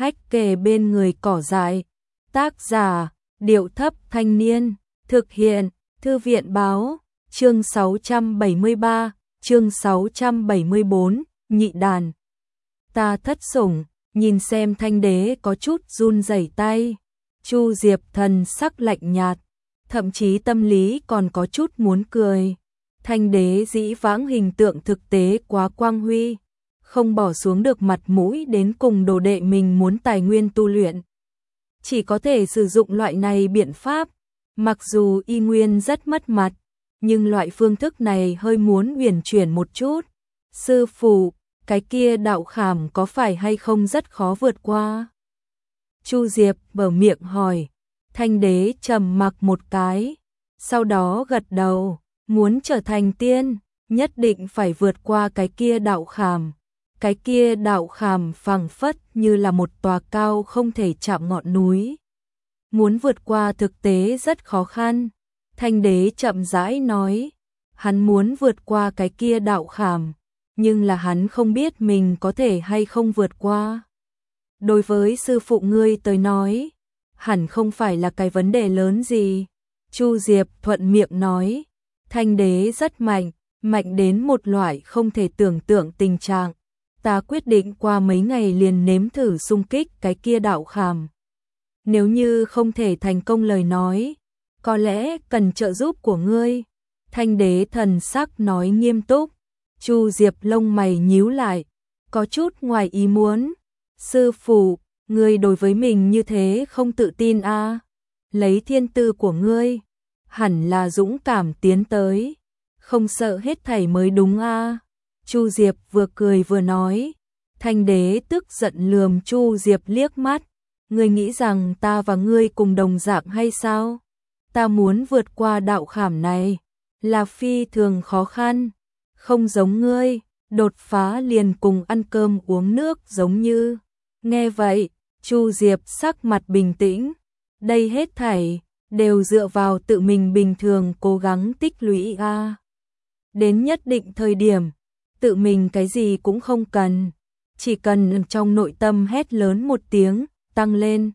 hách kề bên người cỏ dại. Tác giả, Điệu Thấp Thanh Niên. Thực hiện, Thư viện Báo. Chương 673, chương 674, nhị đàn. Ta thất sủng, nhìn xem Thanh Đế có chút run rẩy tay. Chu Diệp thần sắc lạnh nhạt, thậm chí tâm lý còn có chút muốn cười. Thanh Đế dĩ vãng hình tượng thực tế quá quang huy, không bỏ xuống được mặt mũi đến cùng đồ đệ mình muốn tài nguyên tu luyện. Chỉ có thể sử dụng loại này biện pháp, mặc dù y nguyên rất mất mặt, nhưng loại phương thức này hơi muốn huyền chuyển một chút. Sư phụ, cái kia đạo khảm có phải hay không rất khó vượt qua? Chu Diệp mở miệng hỏi. Thanh Đế trầm mặc một cái, sau đó gật đầu, muốn trở thành tiên, nhất định phải vượt qua cái kia đạo khảm. Cái kia đạo khảm phẳng phất như là một tòa cao không thể chạm ngọn núi. Muốn vượt qua thực tế rất khó khăn. Thanh Đế chậm rãi nói, hắn muốn vượt qua cái kia đạo khảm, nhưng là hắn không biết mình có thể hay không vượt qua. Đối với sư phụ ngươi tới nói, hẳn không phải là cái vấn đề lớn gì. Chu Diệp thuận miệng nói, Thanh Đế rất mạnh, mạnh đến một loại không thể tưởng tượng tình trạng. Ta quyết định qua mấy ngày liền nếm thử xung kích cái kia đạo khảm. Nếu như không thể thành công lời nói, có lẽ cần trợ giúp của ngươi. Thanh Đế thần sắc nói nghiêm túc. Chu Diệp lông mày nhíu lại, có chút ngoài ý muốn. Sư phụ, ngươi đối với mình như thế không tự tin à? Lấy thiên tư của ngươi, hẳn là dũng cảm tiến tới, không sợ hết thảy mới đúng à? Chu Diệp vừa cười vừa nói. Thanh Đế tức giận lườm Chu Diệp liếc mắt. Ngươi nghĩ rằng ta và ngươi cùng đồng dạng hay sao? Ta muốn vượt qua đạo khảm này là phi thường khó khăn, không giống ngươi, đột phá liền cùng ăn cơm uống nước giống như. Nghe vậy, Chu Diệp sắc mặt bình tĩnh, đây hết thảy đều dựa vào tự mình bình thường cố gắng tích lũy a. Đến nhất định thời điểm, tự mình cái gì cũng không cần, chỉ cần trong nội tâm hét lớn một tiếng, tăng lên.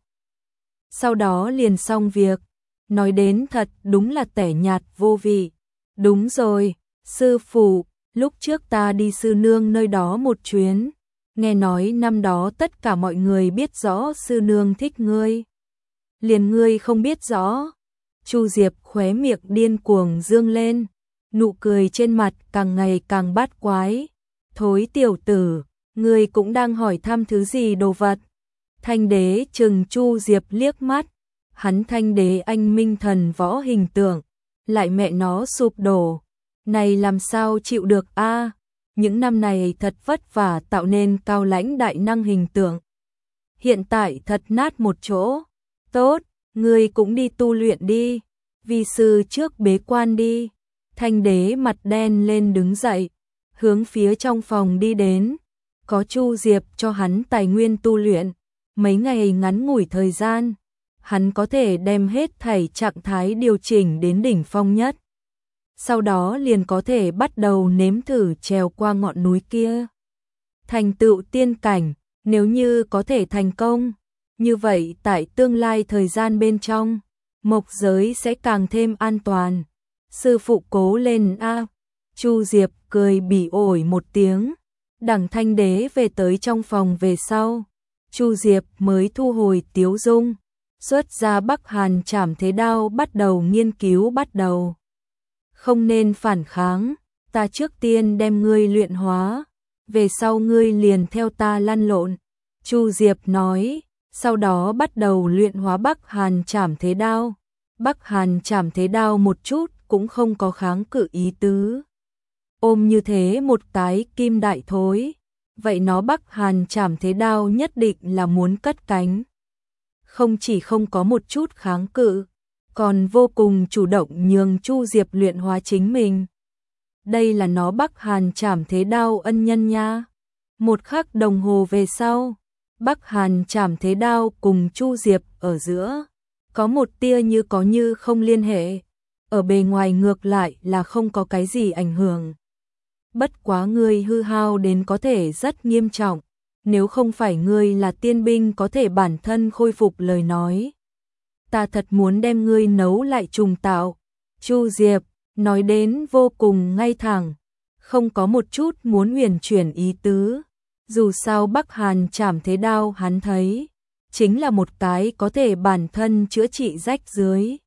Sau đó liền xong việc. Nói đến thật đúng là tẻ nhạt vô vị. Đúng rồi, sư phụ, lúc trước ta đi sư nương nơi đó một chuyến, nghe nói năm đó tất cả mọi người biết rõ sư nương thích ngươi. Liền ngươi không biết rõ. Chu Diệp khóe miệng điên cuồng dương lên, nụ cười trên mặt càng ngày càng bát quái. Thối tiểu tử, ngươi cũng đang hỏi thăm thứ gì đồ vật? Thanh Đế trừng Chu Diệp liếc mắt. Hắn Thanh Đế anh minh thần võ hình tượng, lại mẹ nó sụp đổ. Này làm sao chịu được a? Những năm này thật vất vả tạo nên cao lãnh đại năng hình tượng. Hiện tại thật nát một chỗ. Tốt, ngươi cũng đi tu luyện đi. Vi sư trước bế quan đi. Thanh Đế mặt đen lên đứng dậy, hướng phía trong phòng đi đến. Có Chu Diệp cho hắn tài nguyên tu luyện. Mấy ngày ngắn ngủi thời gian, hắn có thể đem hết thảy trạng thái điều chỉnh đến đỉnh phong nhất. Sau đó liền có thể bắt đầu nếm thử trèo qua ngọn núi kia. Thành tựu tiên cảnh, nếu như có thể thành công, như vậy tại tương lai thời gian bên trong, mộc giới sẽ càng thêm an toàn. Sư phụ cố lên a. Chu Diệp cười bỉ ổi một tiếng. Đằng Thanh Đế về tới trong phòng về sau, Chu Diệp mới thu hồi tiếu dung, xuất ra Bắc Hàn Trảm Thế Đao bắt đầu nghiên cứu bắt đầu. Không nên phản kháng, ta trước tiên đem ngươi luyện hóa, về sau ngươi liền theo ta lăn lộn. Chu Diệp nói, sau đó bắt đầu luyện hóa Bắc Hàn Trảm Thế Đao. Bắc Hàn Trảm Thế Đao một chút cũng không có kháng cự ý tứ. Ôm như thế một cái kim đại thối, vậy nó Bắc Hàn Trảm Thế Đao nhất định là muốn cất cánh. Không chỉ không có một chút kháng cự, còn vô cùng chủ động nhường Chu Diệp luyện hóa chính mình. Đây là nó Bắc Hàn Trảm Thế Đao ân nhân nha. Một khắc đồng hồ về sau, Bắc Hàn Trảm Thế Đao cùng Chu Diệp ở giữa có một tia như có như không liên hệ, ở bề ngoài ngược lại là không có cái gì ảnh hưởng. Bất quá ngươi hư hao đến có thể rất nghiêm trọng, nếu không phải ngươi là tiên binh có thể bản thân khôi phục lời nói. Ta thật muốn đem ngươi nấu lại trùng tạo. Chu Diệp nói đến vô cùng ngay thẳng, không có một chút muốn huyền chuyển ý tứ. Dù sao Bắc Hàn Trảm Thế Đao hắn thấy chính là một cái có thể bản thân chữa trị rách dưới.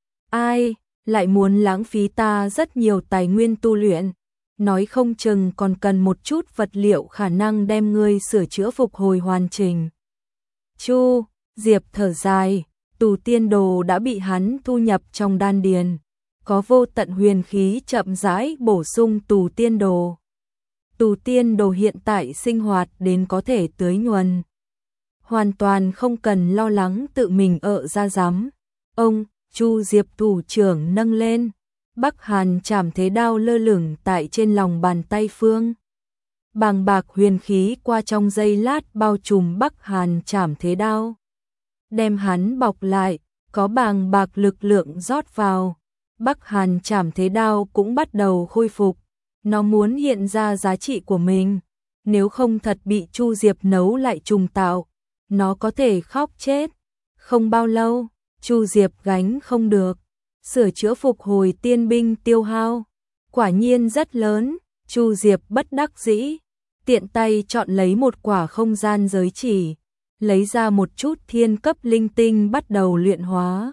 Ai lại muốn lãng phí ta rất nhiều tài nguyên tu luyện, nói không chừng còn cần một chút vật liệu khả năng đem ngươi sửa chữa phục hồi hoàn chỉnh. Chu Diệp thở dài, tù tiên đồ đã bị hắn thu nhập trong đan điền, có vô tận huyền khí chậm rãi bổ sung tù tiên đồ. Tù tiên đồ hiện tại sinh hoạt đến có thể tưới nhuần, hoàn toàn không cần lo lắng tự mình ra rắm. Ông Chu Diệp thủ trưởng nâng lên, Bắc Hàn Trảm Thế Đao lơ lửng tại trên lòng bàn tay phương. Bàng bạc huyền khí qua trong giây lát bao trùm Bắc Hàn Trảm Thế Đao, đem hắn bọc lại, có bàng bạc lực lượng rót vào. Bắc Hàn Trảm Thế Đao cũng bắt đầu khôi phục, nó muốn hiện ra giá trị của mình, nếu không thật bị Chu Diệp nấu lại trùng tạo, nó có thể khóc chết. Không bao lâu, Chu Diệp gánh không được, sửa chữa phục hồi tiên binh tiêu hao quả nhiên rất lớn. Chu Diệp bất đắc dĩ, tiện tay chọn lấy một quả không gian giới chỉ, lấy ra một chút thiên cấp linh tinh bắt đầu luyện hóa,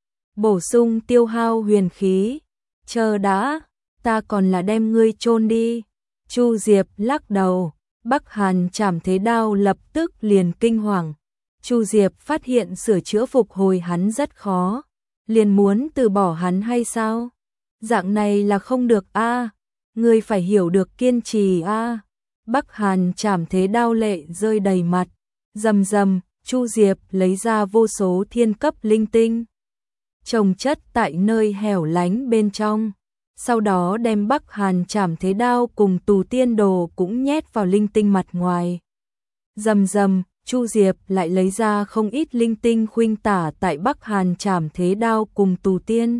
bổ sung tiêu hao huyền khí. Chờ đã, ta còn là đem ngươi chôn đi. Chu Diệp lắc đầu, Bắc Hàn Trảm Thế Đao lập tức liền kinh hoàng. Chu Diệp phát hiện sửa chữa phục hồi hắn rất khó, liền muốn từ bỏ hắn hay sao? Dạng này là không được a, ngươi phải hiểu được kiên trì a. Bắc Hàn Trảm Thế Đao lệ rơi đầy mặt, rầm rầm. Chu Diệp lấy ra vô số thiên cấp linh tinh, trồng chất tại nơi hẻo lánh bên trong, sau đó đem Bắc Hàn Trảm Thế Đao cùng tù tiên đồ cũng nhét vào linh tinh mặt ngoài. Rầm rầm. Chu Diệp lại lấy ra không ít linh tinh khuynh tả tại Bắc Hàn Trảm Thế Đao cùng tù tiên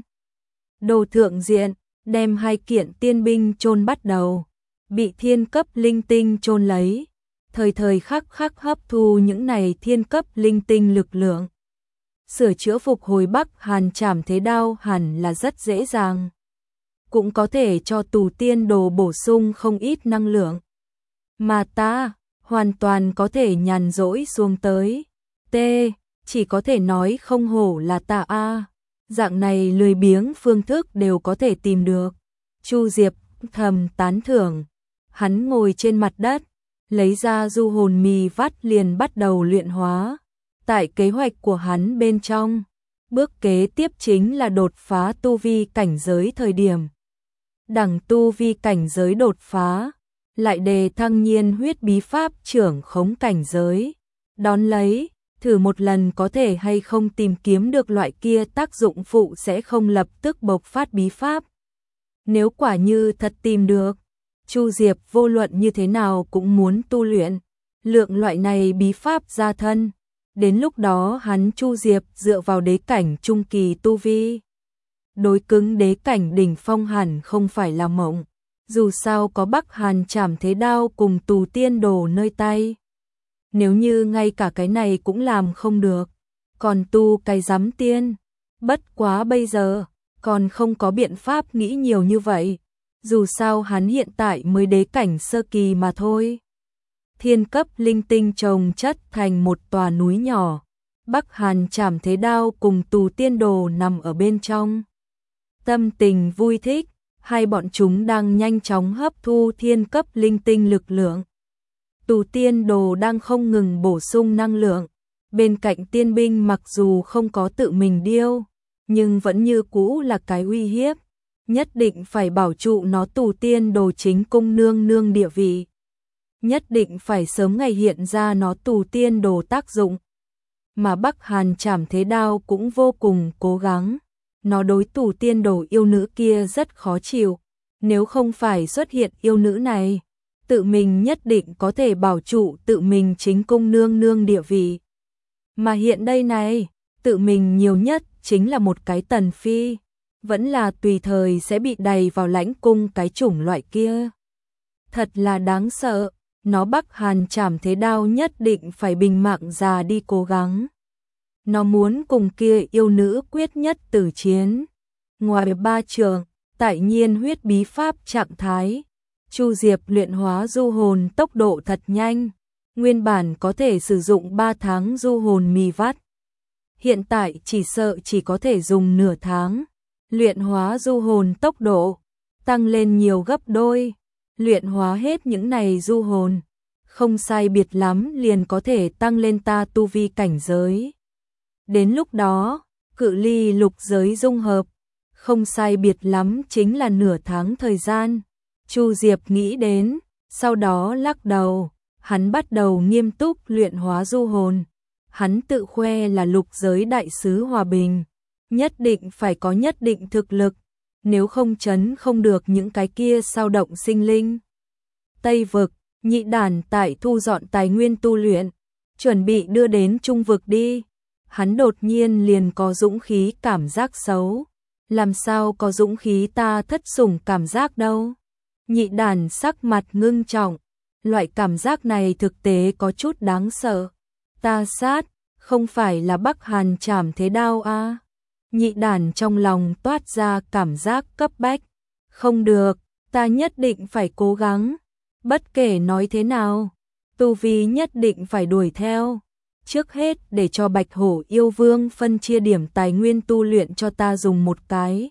đồ thượng diện, đem hai kiện tiên binh chôn bắt đầu, bị thiên cấp linh tinh chôn lấy, thời thời khắc khắc hấp thu những này thiên cấp linh tinh lực lượng. Sửa chữa phục hồi Bắc Hàn Trảm Thế Đao hẳn là rất dễ dàng, cũng có thể cho tù tiên đồ bổ sung không ít năng lượng, mà ta hoàn toàn có thể nhàn rỗi xuống tới. Chỉ có thể nói không hổ là ta a, dạng này lười biếng phương thức đều có thể tìm được. Chu Diệp thầm tán thưởng, hắn ngồi trên mặt đất, lấy ra du hồn mì vắt liền bắt đầu luyện hóa. Tại kế hoạch của hắn bên trong, bước kế tiếp chính là đột phá tu vi cảnh giới. Thời điểm đẳng tu vi cảnh giới đột phá, lại đề thăng nhiên huyết bí pháp trưởng khống cảnh giới, đón lấy, thử một lần có thể hay không tìm kiếm được loại kia tác dụng phụ sẽ không lập tức bộc phát bí pháp. Nếu quả như thật tìm được, Chu Diệp vô luận như thế nào cũng muốn tu luyện lượng loại này bí pháp ra thân. Đến lúc đó hắn Chu Diệp dựa vào đế cảnh trung kỳ tu vi, đối cứng đế cảnh đỉnh phong hẳn không phải là mộng. Dù sao có Bắc Hàn Trảm Thế Đao cùng tù tiên đồ nơi tay. Nếu như ngay cả cái này cũng làm không được, còn tu cái giám tiên. Bất quá bây giờ, còn không có biện pháp nghĩ nhiều như vậy. Dù sao hắn hiện tại mới đế cảnh sơ kỳ mà thôi. Thiên cấp linh tinh chồng chất thành một tòa núi nhỏ. Bắc Hàn Trảm Thế Đao cùng tù tiên đồ nằm ở bên trong. Tâm tình vui thích, hai bọn chúng đang nhanh chóng hấp thu thiên cấp linh tinh lực lượng. Tù tiên đồ đang không ngừng bổ sung năng lượng. Bên cạnh tiên binh mặc dù không có tự mình điêu, nhưng vẫn như cũ là cái uy hiếp. Nhất định phải bảo trụ nó tù tiên đồ chính cung nương nương địa vị. Nhất định phải sớm ngày hiện ra nó tù tiên đồ tác dụng. Mà Bắc Hàn Trảm Thế Đao cũng vô cùng cố gắng. Nó đối tù tiên đồ yêu nữ kia rất khó chịu. Nếu không phải xuất hiện yêu nữ này, tự mình nhất định có thể bảo trụ tự mình chính cung nương nương địa vị. Mà hiện đây này, tự mình nhiều nhất chính là một cái tần phi, vẫn là tùy thời sẽ bị đày vào lãnh cung cái chủng loại kia. Thật là đáng sợ, nó Bắc Hàn Trảm Thế Đao nhất định phải bình mạng già đi cố gắng. Nó muốn cùng kia yêu nữ quyết nhất tử chiến. Ngoài 3 trường, tại nhiên huyết bí pháp trạng thái, Chu Diệp luyện hóa du hồn tốc độ thật nhanh, nguyên bản có thể sử dụng 3 tháng du hồn mì vắt. Hiện tại chỉ sợ chỉ có thể dùng nửa tháng, luyện hóa du hồn tốc độ, tăng lên nhiều gấp đôi, luyện hóa hết những này du hồn, không sai biệt lắm liền có thể tăng lên ta tu vi cảnh giới. Đến lúc đó, cự ly lục giới dung hợp, không sai biệt lắm chính là nửa tháng thời gian. Chu Diệp nghĩ đến, sau đó lắc đầu, hắn bắt đầu nghiêm túc luyện hóa du hồn. Hắn tự khoe là lục giới đại sứ hòa bình, nhất định phải có nhất định thực lực, nếu không trấn không được những cái kia sao động sinh linh. Tây vực, Nhị Đản tại thu dọn tài nguyên tu luyện, chuẩn bị đưa đến Trung vực đi. Hắn đột nhiên liền có dũng khí cảm giác xấu. Làm sao có dũng khí ta thất sủng cảm giác đâu? Nhị Đản sắc mặt ngưng trọng, loại cảm giác này thực tế có chút đáng sợ. Ta sát, không phải là Bắc Hàn Trảm Thế Đao a? Nhị Đản trong lòng toát ra cảm giác cấp bách. Không được, ta nhất định phải cố gắng. Bất kể nói thế nào, tu vi nhất định phải đuổi theo. Trước hết để cho Bạch Hổ Yêu Vương phân chia điểm tài nguyên tu luyện cho ta dùng một cái.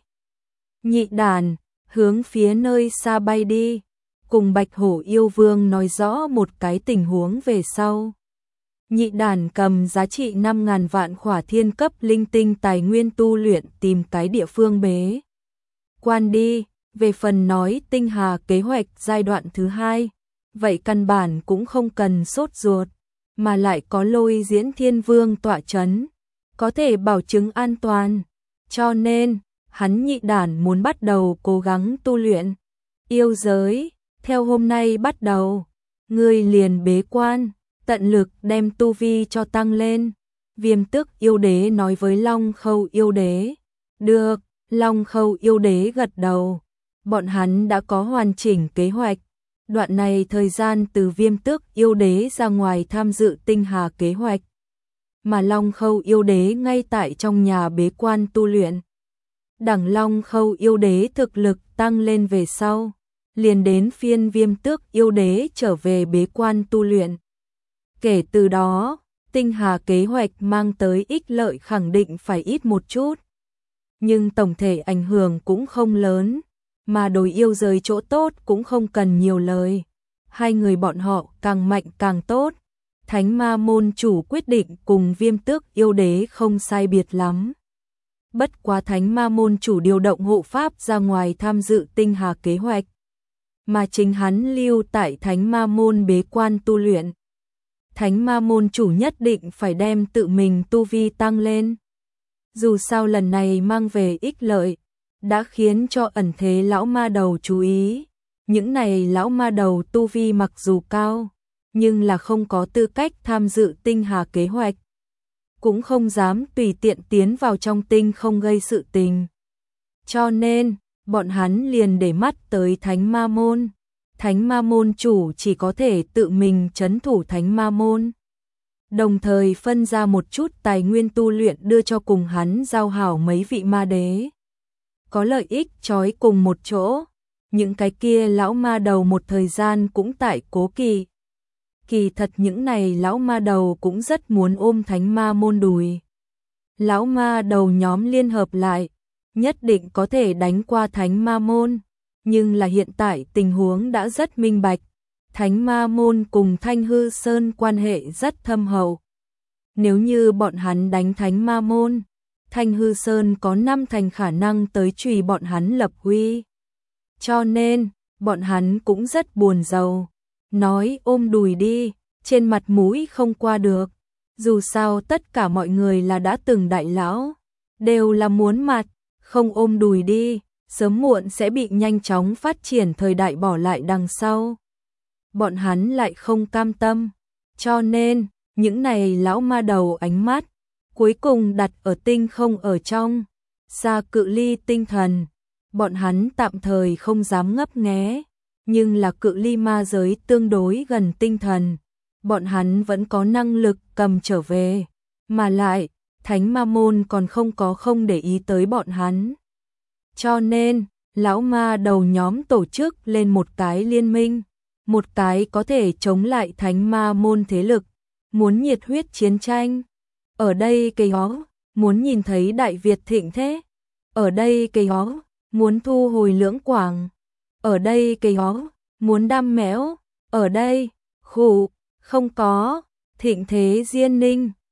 Nhị Đản hướng phía nơi xa bay đi, cùng Bạch Hổ Yêu Vương nói rõ một cái tình huống về sau. Nhị Đản cầm giá trị 5.000 vạn khỏa thiên cấp linh tinh tài nguyên tu luyện tìm cái địa phương bế quan đi. Về phần nói tinh hà kế hoạch giai đoạn thứ 2, vậy căn bản cũng không cần sốt ruột, mà lại có Lôi Diễn Thiên Vương tọa chấn, có thể bảo chứng an toàn. Cho nên, hắn Nhị Đản muốn bắt đầu cố gắng tu luyện. Yêu giới, theo hôm nay bắt đầu, ngươi liền bế quan, tận lực đem tu vi cho tăng lên. Viêm Tước Yêu Đế nói với Long Khâu Yêu Đế. Được, Long Khâu Yêu Đế gật đầu. Bọn hắn đã có hoàn chỉnh kế hoạch. Đoạn này thời gian từ Viêm Tước Yêu Đế ra ngoài tham dự tinh hà kế hoạch, mà Long Khâu Yêu Đế ngay tại trong nhà bế quan tu luyện. Đẳng Long Khâu Yêu Đế thực lực tăng lên về sau, liền đến phiên Viêm Tước Yêu Đế trở về bế quan tu luyện. Kể từ đó, tinh hà kế hoạch mang tới ích lợi khẳng định phải ít một chút, nhưng tổng thể ảnh hưởng cũng không lớn. Mà đối yêu giới chỗ tốt cũng không cần nhiều lời. Hai người bọn họ càng mạnh càng tốt. Thánh Ma môn chủ quyết định cùng Viêm Tước Yêu Đế không sai biệt lắm. Bất quá Thánh Ma môn chủ điều động hộ pháp ra ngoài tham dự tinh hà kế hoạch, mà chính hắn lưu tại Thánh Ma môn bế quan tu luyện. Thánh Ma môn chủ nhất định phải đem tự mình tu vi tăng lên. Dù sao lần này mang về ích lợi, đã khiến cho ẩn thế lão ma đầu chú ý. Những này lão ma đầu tu vi mặc dù cao, nhưng là không có tư cách tham dự tinh hà kế hoạch, cũng không dám tùy tiện tiến vào trong tinh không gây sự tình. Cho nên, bọn hắn liền để mắt tới Thánh Ma môn. Thánh Ma môn chủ chỉ có thể tự mình trấn thủ Thánh Ma môn, đồng thời phân ra một chút tài nguyên tu luyện đưa cho cùng hắn giao hảo mấy vị ma đế. Có lợi ích trói cùng một chỗ, những cái kia lão ma đầu một thời gian cũng tại cố kỳ. Kỳ thật những này lão ma đầu cũng rất muốn ôm Thánh Ma môn đùi. Lão ma đầu nhóm liên hợp lại, nhất định có thể đánh qua Thánh Ma môn, nhưng là hiện tại tình huống đã rất minh bạch. Thánh Ma môn cùng Thanh Hư Sơn quan hệ rất thâm hậu. Nếu như bọn hắn đánh Thánh Ma môn, Thanh Hư Sơn có 5 thành khả năng tới trùy bọn hắn lập uy. Cho nên, bọn hắn cũng rất buồn rầu. Nói ôm đùi đi, trên mặt mũi không qua được. Dù sao tất cả mọi người là đã từng đại lão, đều là muốn mặt, không ôm đùi đi, sớm muộn sẽ bị nhanh chóng phát triển thời đại bỏ lại đằng sau. Bọn hắn lại không cam tâm. Cho nên, những này lão ma đầu ánh mắt cuối cùng đặt ở tinh không ở trong, xa cự ly tinh thần, bọn hắn tạm thời không dám ngấp nghé. nhưng là cự ly ma giới tương đối gần tinh thần, bọn hắn vẫn có năng lực cầm trở về, mà lại, Thánh Ma Môn còn không để ý tới bọn hắn. Cho nên, lão ma đầu nhóm tổ chức lên một cái liên minh, một cái có thể chống lại Thánh Ma Môn thế lực, muốn nhiệt huyết chiến tranh. Ở đây cây hó, muốn nhìn thấy Đại Việt thịnh thế. Ở đây cây hó, muốn thu hồi Lưỡng Quảng. Ở đây cây hó, muốn đam mẽo. Ở đây, khủ, không có, thịnh thế Diên Ninh.